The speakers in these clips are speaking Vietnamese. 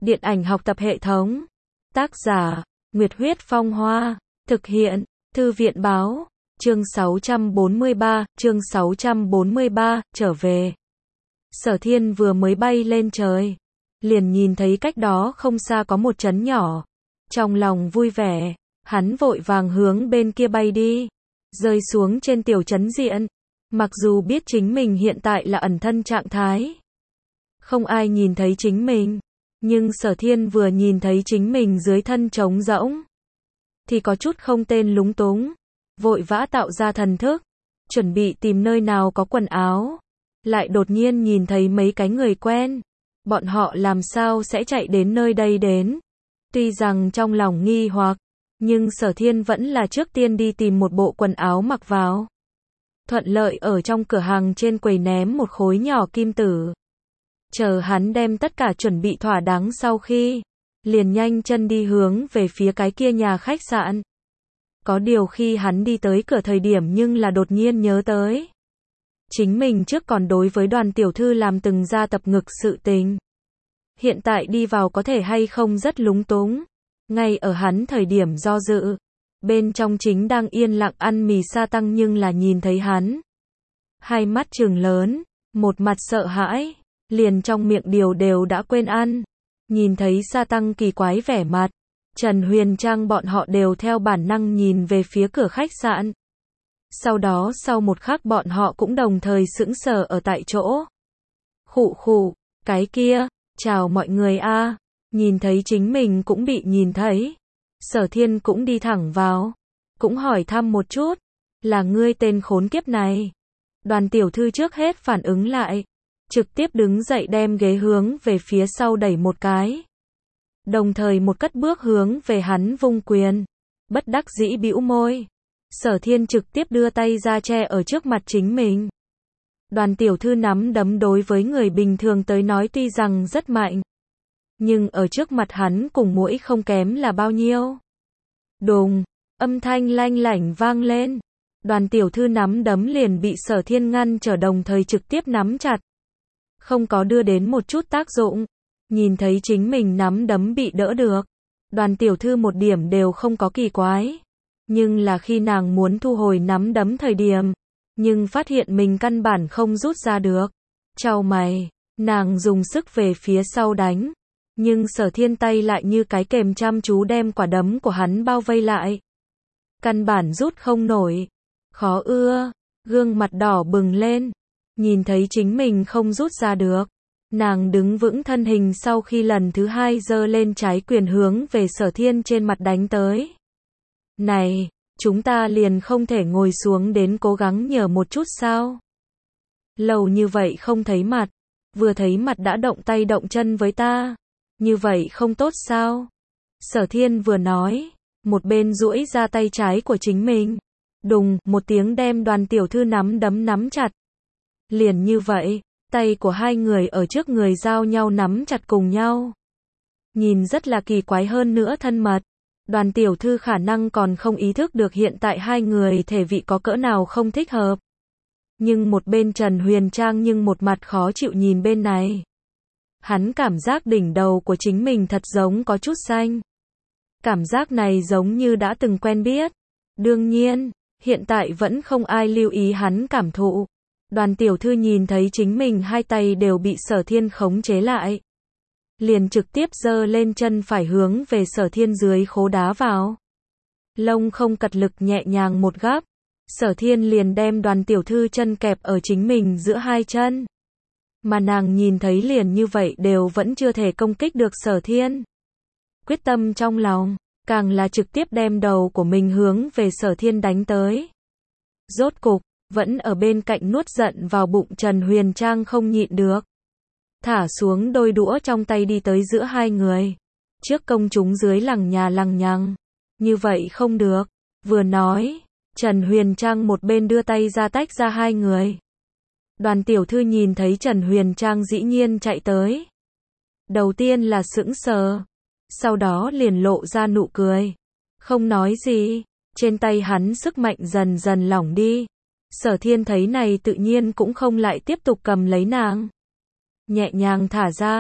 Điện ảnh học tập hệ thống. Tác giả, Nguyệt Huyết Phong Hoa. Thực hiện, Thư viện Báo. Chương 643, trở về. Sở Thiên vừa mới bay lên trời, liền nhìn thấy cách đó không xa có một trấn nhỏ. Trong lòng vui vẻ, hắn vội vàng hướng bên kia bay đi, rơi xuống trên tiểu trấn diện. Mặc dù biết chính mình hiện tại là ẩn thân trạng thái, không ai nhìn thấy chính mình, nhưng Sở Thiên vừa nhìn thấy chính mình dưới thân trống rỗng, thì có chút không tên lúng túng, vội vã tạo ra thần thức, chuẩn bị tìm nơi nào có quần áo. Lại đột nhiên nhìn thấy mấy cái người quen, bọn họ làm sao sẽ chạy đến nơi đây đến. Tuy rằng trong lòng nghi hoặc, nhưng Sở Thiên vẫn là trước tiên đi tìm một bộ quần áo mặc vào. Thuận lợi ở trong cửa hàng trên quầy ném một khối nhỏ kim tử. Chờ hắn đem tất cả chuẩn bị thỏa đáng sau khi, liền nhanh chân đi hướng về phía cái kia nhà khách sạn. Có điều khi hắn đi tới cửa thời điểm nhưng là đột nhiên nhớ tới, chính mình trước còn đối với Đoàn tiểu thư làm từng ra tập ngực sự tình. Hiện tại đi vào có thể hay không rất lúng túng. Ngay ở hắn thời điểm do dự, bên trong chính đang yên lặng ăn mì sa tăng nhưng là nhìn thấy hắn. Hai mắt trừng lớn, một mặt sợ hãi, liền trong miệng điều đều đã quên ăn. Nhìn thấy sa tăng kỳ quái vẻ mặt, Trần Huyền Trang bọn họ đều theo bản năng nhìn về phía cửa khách sạn. Sau đó sau một khắc bọn họ cũng đồng thời sững sờ ở tại chỗ. Khụ khụ, cái kia, chào mọi người a. Nhìn thấy chính mình cũng bị nhìn thấy, Sở Thiên cũng đi thẳng vào, cũng hỏi thăm một chút, là ngươi tên khốn kiếp này. Đoàn tiểu thư trước hết phản ứng lại, trực tiếp đứng dậy đem ghế hướng về phía sau đẩy một cái, đồng thời một cất bước hướng về hắn vung quyền. Bất đắc dĩ bĩu môi, Sở Thiên trực tiếp đưa tay ra che ở trước mặt chính mình. Đoàn tiểu thư nắm đấm đối với người bình thường tới nói tuy rằng rất mạnh, nhưng ở trước mặt hắn cùng muỗi không kém là bao nhiêu. Đùng, âm thanh lanh lảnh vang lên. Đoàn tiểu thư nắm đấm liền bị Sở Thiên ngăn trở, đồng thời trực tiếp nắm chặt, không có đưa đến một chút tác dụng. Nhìn thấy chính mình nắm đấm bị đỡ được, Đoàn tiểu thư một điểm đều không có kỳ quái. Nhưng là khi nàng muốn thu hồi nắm đấm thời điểm, nhưng phát hiện mình căn bản không rút ra được. Chau mày, nàng dùng sức về phía sau đánh, nhưng Sở Thiên tay lại như cái kềm chăm chú đem quả đấm của hắn bao vây lại. Căn bản rút không nổi. Khó ưa, gương mặt đỏ bừng lên, nhìn thấy chính mình không rút ra được. Nàng đứng vững thân hình sau khi lần thứ hai giơ lên trái quyền hướng về Sở Thiên trên mặt đánh tới. Này, chúng ta liền không thể ngồi xuống đến cố gắng nhờ một chút sao? Lâu như vậy không thấy mặt, vừa thấy mặt đã động tay động chân với ta, như vậy không tốt sao? Sở Thiên vừa nói, một bên duỗi ra tay trái của chính mình, đùng, một tiếng đem Đoàn tiểu thư nắm đấm nắm chặt. Liền như vậy, tay của hai người ở trước người giao nhau nắm chặt cùng nhau. Nhìn rất là kỳ quái hơn nữa thân mật. Đoàn tiểu thư khả năng còn không ý thức được hiện tại hai người thể vị có cỡ nào không thích hợp. Nhưng một bên Trần Huyền Trang nhưng một mặt khó chịu nhìn bên này. Hắn cảm giác đỉnh đầu của chính mình thật giống có chút xanh. Cảm giác này giống như đã từng quen biết. Đương nhiên, hiện tại vẫn không ai lưu ý hắn cảm thụ. Đoàn tiểu thư nhìn thấy chính mình hai tay đều bị Sở Thiên khống chế lại, liền trực tiếp giơ lên chân phải hướng về Sở Thiên dưới khố đá vào. Lông không cật lực nhẹ nhàng một gắp, Sở Thiên liền đem Đoàn tiểu thư chân kẹp ở chính mình giữa hai chân. Mà nàng nhìn thấy liền như vậy đều vẫn chưa thể công kích được Sở Thiên. Quyết tâm trong lòng, càng là trực tiếp đem đầu của mình hướng về Sở Thiên đánh tới. Rốt cục, vẫn ở bên cạnh nuốt giận vào bụng Trần Huyền Trang không nhịn được, thả xuống đôi đũa trong tay đi tới giữa hai người. Trước công chúng dưới lằng nhà lằng nhằng, như vậy không được. Vừa nói, Trần Huyền Trang một bên đưa tay ra tách ra hai người. Đoàn tiểu thư nhìn thấy Trần Huyền Trang dĩ nhiên chạy tới, đầu tiên là sững sờ, sau đó liền lộ ra nụ cười, không nói gì. Trên tay hắn sức mạnh dần dần lỏng đi. Sở Thiên thấy này tự nhiên cũng không lại tiếp tục cầm lấy nàng, nhẹ nhàng thả ra,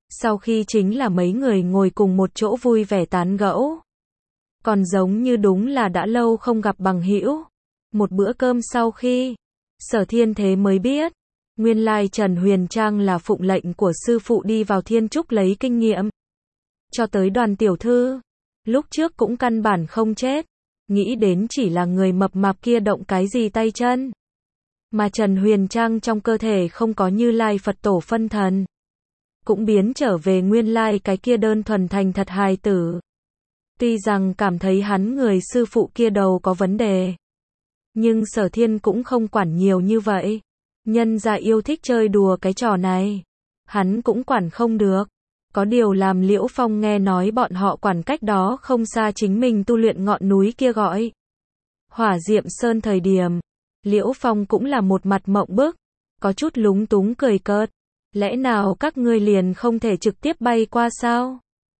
Sau khi chính là mấy người ngồi cùng một chỗ vui vẻ tán gẫu. Còn giống như đúng là đã lâu không gặp bằng hữu. Một bữa cơm sau khi, Sở Thiên thế mới biết, nguyên lai Trần Huyền Trang là phụng lệnh của sư phụ đi vào thiên trúc lấy kinh nghiệm. Cho tới Đoàn tiểu thư, lúc trước cũng căn bản không chết, nghĩ đến chỉ là người mập mạp kia động cái gì tay chân. Mà Trần Huyền Trang trong cơ thể không có Như Lai Phật tổ phân thần, cũng biến trở về nguyên lai cái kia đơn thuần thành thật hài tử. Tuy rằng cảm thấy hắn người sư phụ kia đầu có vấn đề, nhưng Sở Thiên cũng không quản nhiều như vậy. Nhân ra yêu thích chơi đùa cái trò này, hắn cũng quản không được. Có điều làm Liễu Phong nghe nói bọn họ quản cách đó không xa chính mình tu luyện ngọn núi kia gọi Hỏa Diệm Sơn thời điểm, Liễu Phong cũng là một mặt mộng bức, có chút lúng túng cười cợt. Lẽ nào các ngươi liền không thể trực tiếp bay qua sao?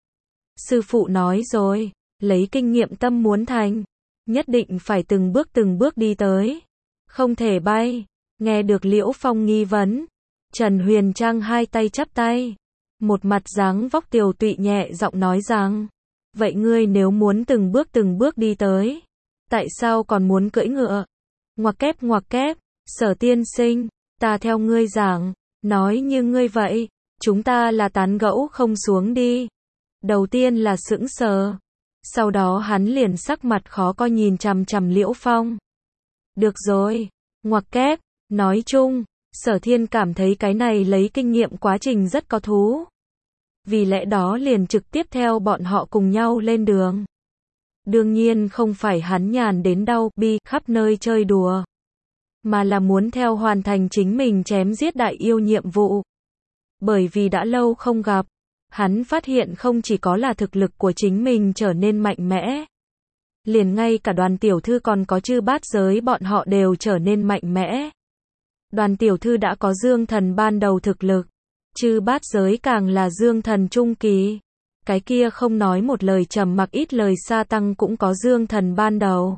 Sư phụ nói rồi, lấy kinh nghiệm tâm muốn thành, nhất định phải từng bước đi tới, không thể bay. Nghe được Liễu Phong nghi vấn, Trần Huyền Trang hai tay chắp tay, một mặt dáng vóc tiều tụy nhẹ giọng nói rằng, vậy ngươi nếu muốn từng bước đi tới, tại sao còn muốn cưỡi ngựa? Ngoặc kép, Sở tiên sinh, ta theo ngươi giảng, nói như ngươi vậy, chúng ta là tán gẫu không xuống đi. Đầu tiên là sững sờ, sau đó hắn liền sắc mặt khó coi nhìn chằm chằm Liễu Phong. Được rồi, ngoặc kép, nói chung, Sở Thiên cảm thấy cái này lấy kinh nghiệm quá trình rất có thú. Vì lẽ đó liền trực tiếp theo bọn họ cùng nhau lên đường. Đương nhiên không phải hắn nhàn đến đau bi khắp nơi chơi đùa, mà là muốn theo hoàn thành chính mình chém giết đại yêu nhiệm vụ. Bởi vì đã lâu không gặp, hắn phát hiện không chỉ có là thực lực của chính mình trở nên mạnh mẽ, liền ngay cả Đoàn tiểu thư còn có Chư Bát Giới bọn họ đều trở nên mạnh mẽ. Đoàn tiểu thư đã có dương thần ban đầu thực lực, Chư Bát Giới càng là dương thần trung kỳ. Cái kia không nói một lời trầm mặc ít lời Sa Tăng cũng có dương thần ban đầu.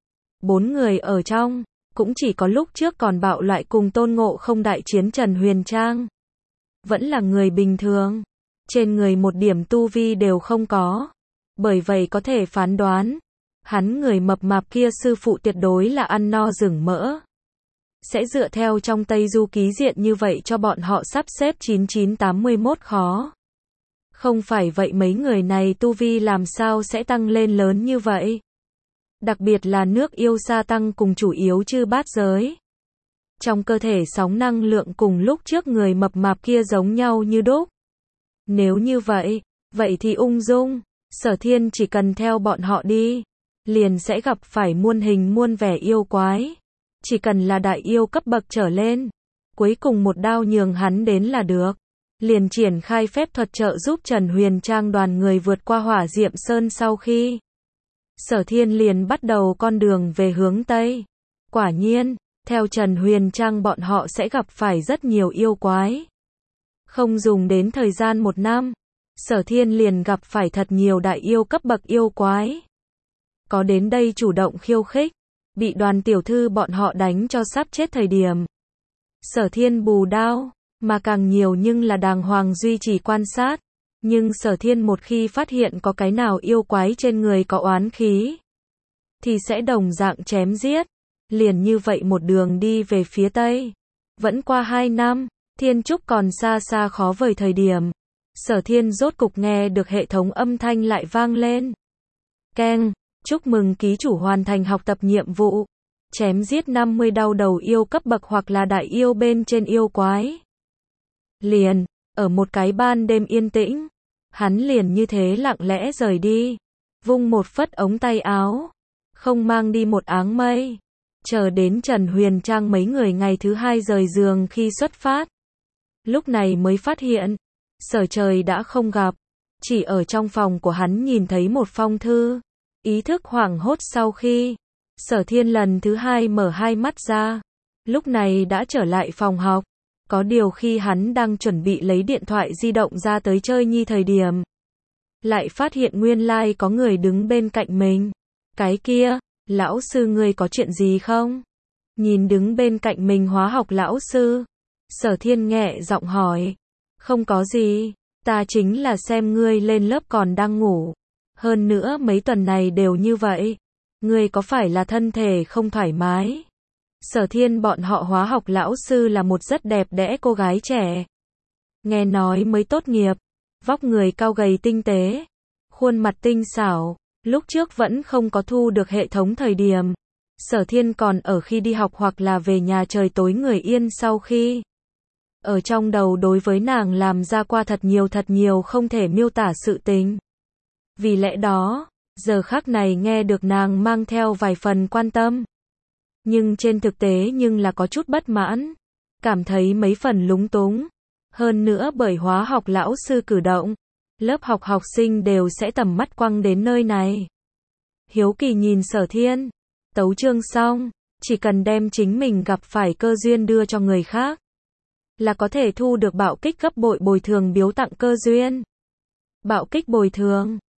4 người ở trong, cũng chỉ có lúc trước còn bạo loại cùng Tôn Ngộ Không đại chiến Trần Huyền Trang. Vẫn là người bình thường, trên người một điểm tu vi đều không có. Bởi vậy có thể phán đoán, hắn người mập mạp kia sư phụ tuyệt đối là ăn no rừng mỡ. Sẽ dựa theo trong Tây Du Ký diện như vậy cho bọn họ sắp xếp 9981 khó. Không phải vậy mấy người này tu vi làm sao sẽ tăng lên lớn như vậy? Đặc biệt là nước yêu Sa Tăng cùng chủ yếu Chư Bát Giới. Trong cơ thể sóng năng lượng cùng lúc trước người mập mạp kia giống nhau như đúc. Nếu như vậy thì ung dung, Sở Thiên chỉ cần theo bọn họ đi, liền sẽ gặp phải muôn hình muôn vẻ yêu quái. Chỉ cần là đại yêu cấp bậc trở lên, cuối cùng một đao nhường hắn đến là được. Liền triển khai phép thuật trợ giúp Trần Huyền Trang đoàn người vượt qua Hỏa Diệm Sơn sau khi. Sở Thiên liền bắt đầu con đường về hướng Tây. Quả nhiên, theo Trần Huyền Trang bọn họ sẽ gặp phải rất nhiều yêu quái. Không dùng đến thời gian 1 năm, Sở Thiên liền gặp phải thật nhiều đại yêu cấp bậc yêu quái. Có đến đây chủ động khiêu khích, bị Đoàn tiểu thư bọn họ đánh cho sắp chết thời điểm. Sở Thiên bù đao, mà càng nhiều nhưng là đàng hoàng duy trì quan sát. Nhưng Sở Thiên một khi phát hiện có cái nào yêu quái trên người có oán khí, thì sẽ đồng dạng chém giết. Liền như vậy một đường đi về phía Tây. Vẫn qua 2 năm, thiên trúc còn xa xa khó vời thời điểm. Sở Thiên rốt cục nghe được hệ thống âm thanh lại vang lên. Keng, chúc mừng ký chủ hoàn thành học tập nhiệm vụ. Chém giết 50 đau đầu yêu cấp bậc hoặc là đại yêu bên trên yêu quái. Liền, ở một cái ban đêm yên tĩnh, hắn liền như thế lặng lẽ rời đi. Vung một phất ống tay áo, không mang đi một áng mây. Chờ đến Trần Huyền Trang mấy người ngày thứ 2 rời giường khi xuất phát. Lúc này mới phát hiện, Sở Trời đã không gặp. Chỉ ở trong phòng của hắn nhìn thấy một phong thư. Ý thức hoảng hốt sau khi, Sở Thiên lần thứ 2 mở hai mắt ra. Lúc này đã trở lại phòng học. Có điều khi hắn đang chuẩn bị lấy điện thoại di động ra tới chơi nhi thời điểm, lại phát hiện nguyên lai có người đứng bên cạnh mình. Cái kia, lão sư ngươi có chuyện gì không? Nhìn đứng bên cạnh mình hóa học lão sư, Sở Thiên nhẹ giọng hỏi. Không có gì, Ta chính là xem ngươi lên lớp còn đang ngủ. Hơn nữa mấy tuần này đều như vậy. Ngươi có phải là thân thể không thoải mái? Sở Thiên bọn họ hóa học lão sư là một rất đẹp đẽ cô gái trẻ. Nghe nói mới tốt nghiệp, vóc người cao gầy tinh tế, khuôn mặt tinh xảo, lúc trước vẫn không có thu được hệ thống thời điểm. Sở Thiên còn ở khi đi học hoặc là về nhà trời tối người yên sau khi. Ở trong đầu đối với nàng làm ra qua thật nhiều không thể miêu tả sự tình. Vì lẽ đó, giờ khắc này nghe được nàng mang theo vài phần quan tâm. Nhưng trên thực tế nhưng là có chút bất mãn, cảm thấy mấy phần lúng túng. Hơn nữa bởi hóa học lão sư cử động, lớp học học sinh đều sẽ tầm mắt quăng đến nơi này. Hiếu kỳ nhìn Sở Thiên, tấu chương xong, chỉ cần đem chính mình gặp phải cơ duyên đưa cho người khác, là có thể thu được bạo kích gấp bội bồi thường biếu tặng cơ duyên. Bạo kích bồi thường,